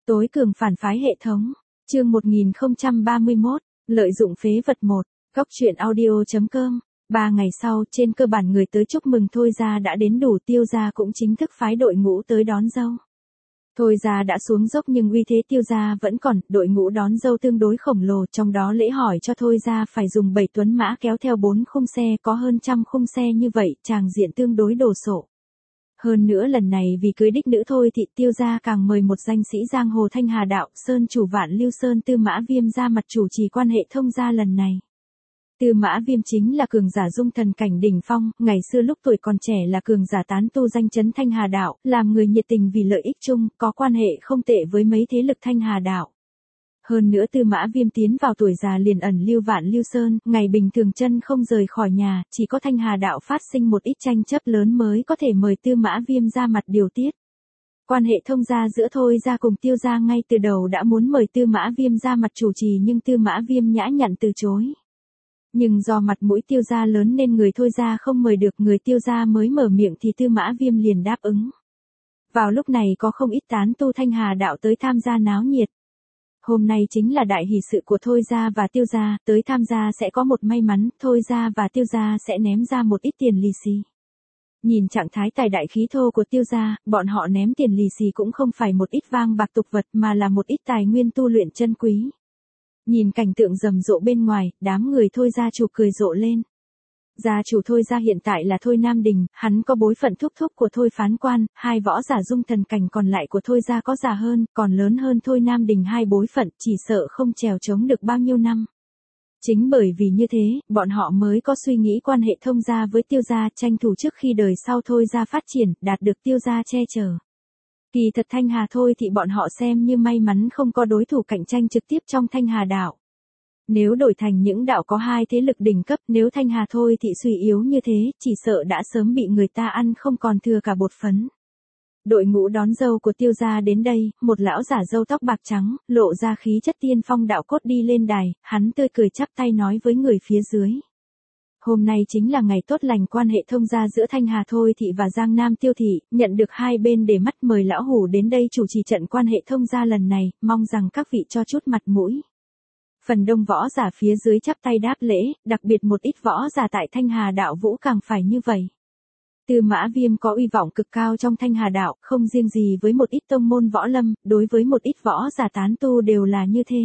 Tối cường phản phái hệ thống. Chương 1031, lợi dụng phế vật 1. Góc truyện audio.com. 3 ngày sau, trên cơ bản người tới chúc mừng Thôi Gia đã đến đủ, Tiêu Gia cũng chính thức phái đội ngũ tới đón dâu. Thôi Gia đã xuống dốc nhưng uy thế Tiêu Gia vẫn còn, đội ngũ đón dâu tương đối khổng lồ, trong đó lễ hỏi cho Thôi Gia phải dùng 7 tuấn mã kéo theo 4 khung xe, có hơn 100 khung xe như vậy, tràng diện tương đối đồ sộ. Hơn nữa lần này vì cưới đích nữ Thôi Thị, Tiêu Gia càng mời một danh sĩ giang hồ Thanh Hà Đạo, Sơn chủ Vạn Lưu Sơn Tư Mã Viêm ra mặt chủ trì quan hệ thông gia lần này. Tư Mã Viêm chính là cường giả dung thần cảnh đỉnh phong, ngày xưa lúc tuổi còn trẻ là cường giả tán tu danh chấn Thanh Hà Đạo, làm người nhiệt tình vì lợi ích chung, có quan hệ không tệ với mấy thế lực Thanh Hà Đạo. Hơn nữa Tư Mã Viêm tiến vào tuổi già liền ẩn lưu Vạn Lưu Sơn, ngày bình thường chân không rời khỏi nhà, chỉ có Thanh Hà Đạo phát sinh một ít tranh chấp lớn mới có thể mời Tư Mã Viêm ra mặt điều tiết. Quan hệ thông gia giữa Thôi Gia cùng Tiêu Gia ngay từ đầu đã muốn mời Tư Mã Viêm ra mặt chủ trì nhưng Tư Mã Viêm nhã nhặn từ chối. Nhưng do mặt mũi Tiêu Gia lớn nên người Thôi Gia không mời được, người Tiêu Gia mới mở miệng thì Tư Mã Viêm liền đáp ứng. Vào lúc này có không ít tán tu Thanh Hà Đạo tới tham gia náo nhiệt. Hôm nay chính là đại hỷ sự của Thôi Gia và Tiêu Gia, tới tham gia sẽ có một may mắn, Thôi Gia và Tiêu Gia sẽ ném ra một ít tiền lì xì. Nhìn trạng thái tài đại khí thô của Tiêu Gia, bọn họ ném tiền lì xì cũng không phải một ít vang bạc tục vật mà là một ít tài nguyên tu luyện chân quý. Nhìn cảnh tượng rầm rộ bên ngoài, đám người Thôi Gia chủ cười rộ lên. Gia chủ Thôi Gia hiện tại là Thôi Nam Đình, hắn có bối phận thúc thúc của Thôi Phán Quan, hai võ giả dung thần cảnh còn lại của Thôi Gia có già hơn, còn lớn hơn Thôi Nam Đình hai bối phận, chỉ sợ không trèo chống được bao nhiêu năm. Chính bởi vì như thế, bọn họ mới có suy nghĩ quan hệ thông gia với Tiêu Gia, tranh thủ trước khi đời sau Thôi Gia phát triển, đạt được Tiêu Gia che chở. Kỳ thật Thanh Hà Thôi thì bọn họ xem như may mắn không có đối thủ cạnh tranh trực tiếp trong Thanh Hà Đạo. Nếu đổi thành những đạo có hai thế lực đỉnh cấp, nếu Thanh Hà Thôi thì suy yếu như thế, chỉ sợ đã sớm bị người ta ăn không còn thừa cả bột phấn. Đội ngũ đón dâu của Tiêu Gia đến đây, một lão giả râu tóc bạc trắng, lộ ra khí chất tiên phong đạo cốt đi lên đài, hắn tươi cười chắp tay nói với người phía dưới. Hôm nay chính là ngày tốt lành, quan hệ thông gia giữa Thanh Hà Thôi Thị và Giang Nam Tiêu Thị, nhận được hai bên để mắt mời lão hủ đến đây chủ trì trận quan hệ thông gia lần này, mong rằng các vị cho chút mặt mũi. Phần đông võ giả phía dưới chắp tay đáp lễ, đặc biệt một ít võ giả tại Thanh Hà Đạo Vũ càng phải như vậy. Tư Mã Viêm có uy vọng cực cao trong Thanh Hà Đạo, không riêng gì với một ít tông môn võ lâm, đối với một ít võ giả tán tu đều là như thế.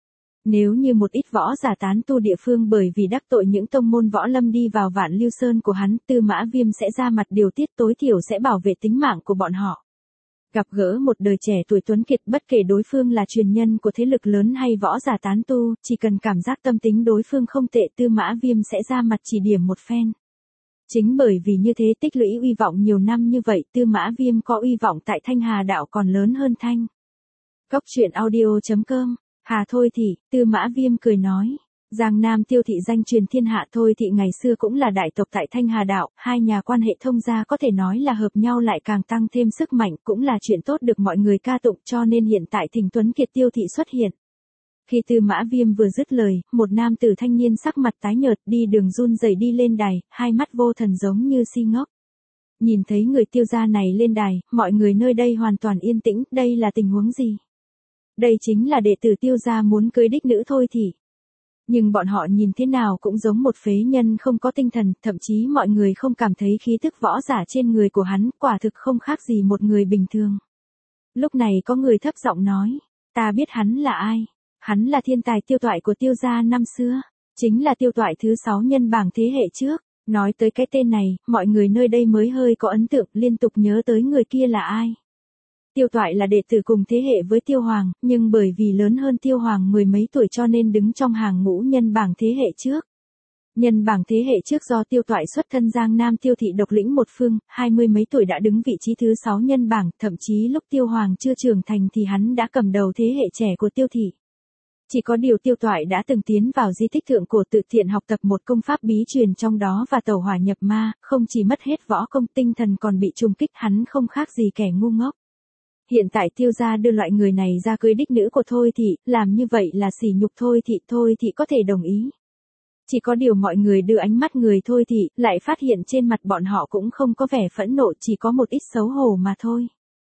Nếu như một ít võ giả tán tu địa phương bởi vì đắc tội những tông môn võ lâm đi vào Vạn Lưu Sơn của hắn, Tư Mã Viêm sẽ ra mặt điều tiết, tối thiểu sẽ bảo vệ tính mạng của bọn họ. Gặp gỡ một đời trẻ tuổi tuấn kiệt, bất kể đối phương là truyền nhân của thế lực lớn hay võ giả tán tu, chỉ cần cảm giác tâm tính đối phương không tệ, Tư Mã Viêm sẽ ra mặt chỉ điểm một phen. Chính bởi vì như thế tích lũy uy vọng nhiều năm như vậy, Tư Mã Viêm có uy vọng tại Thanh Hà Đạo còn lớn hơn Thanh. Góc truyện audio.com. Hà Thôi Thị, Tư Mã Viêm cười nói. Giang Nam Tiêu Thị danh truyền thiên hạ, Thôi Thị ngày xưa cũng là đại tộc tại Thanh Hà Đạo, hai nhà quan hệ thông gia có thể nói là hợp nhau lại càng tăng thêm sức mạnh, cũng là chuyện tốt được mọi người ca tụng, cho nên hiện tại Thỉnh Tuấn Kiệt Tiêu Thị xuất hiện. Khi Tư Mã Viêm vừa dứt lời, một nam tử thanh niên sắc mặt tái nhợt đi đường run rẩy đi lên đài, hai mắt vô thần giống như si ngốc. Nhìn thấy người Tiêu gia này lên đài, mọi người nơi đây hoàn toàn yên tĩnh, đây là tình huống gì? Đây chính là đệ tử Tiêu gia muốn cưới đích nữ Thôi Thị. Nhưng bọn họ nhìn thế nào cũng giống một phế nhân không có tinh thần, thậm chí mọi người không cảm thấy khí tức võ giả trên người của hắn, quả thực không khác gì một người bình thường. Lúc này có người thấp giọng nói, ta biết hắn là ai. Hắn là thiên tài Tiêu Toại của Tiêu gia năm xưa, chính là Tiêu Toại thứ 6 nhân bảng thế hệ trước. Nói tới cái tên này, mọi người nơi đây mới hơi có ấn tượng, liên tục nhớ tới người kia là ai. Tiêu Toại là đệ tử cùng thế hệ với Tiêu Hoàng, nhưng bởi vì lớn hơn Tiêu Hoàng mười mấy tuổi cho nên đứng trong hàng ngũ nhân bảng thế hệ trước. Nhân bảng thế hệ trước do Tiêu Toại xuất thân Giang Nam Tiêu Thị độc lĩnh một phương, 20 mấy tuổi đã đứng vị trí thứ 6 nhân bảng, thậm chí lúc Tiêu Hoàng chưa trưởng thành thì hắn đã cầm đầu thế hệ trẻ của Tiêu Thị. Chỉ có điều Tiêu Toại đã từng tiến vào di tích thượng cổ tự thiện học tập một công pháp bí truyền trong đó và tẩu hỏa nhập ma, không chỉ mất hết võ công, tinh thần còn bị trùng kích, hắn không khác gì kẻ ngu ngốc. Hiện tại Tiêu gia đưa loại người này ra cưới đích nữ của Thôi Thị, làm như vậy là sỉ nhục Thôi Thị có thể đồng ý. Chỉ có điều mọi người đưa ánh mắt người Thôi Thị, lại phát hiện trên mặt bọn họ cũng không có vẻ phẫn nộ, chỉ có một ít xấu hổ mà thôi.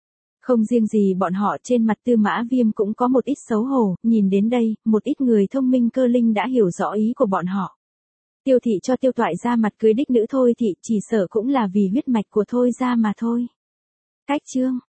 Không riêng gì bọn họ, trên mặt Tư Mã Viêm cũng có một ít xấu hổ, nhìn đến đây, một ít người thông minh cơ linh đã hiểu rõ ý của bọn họ. Tiêu thị cho Tiêu Toại ra mặt cưới đích nữ Thôi thị, chỉ sợ cũng là vì huyết mạch của Thôi gia mà thôi. Cách chương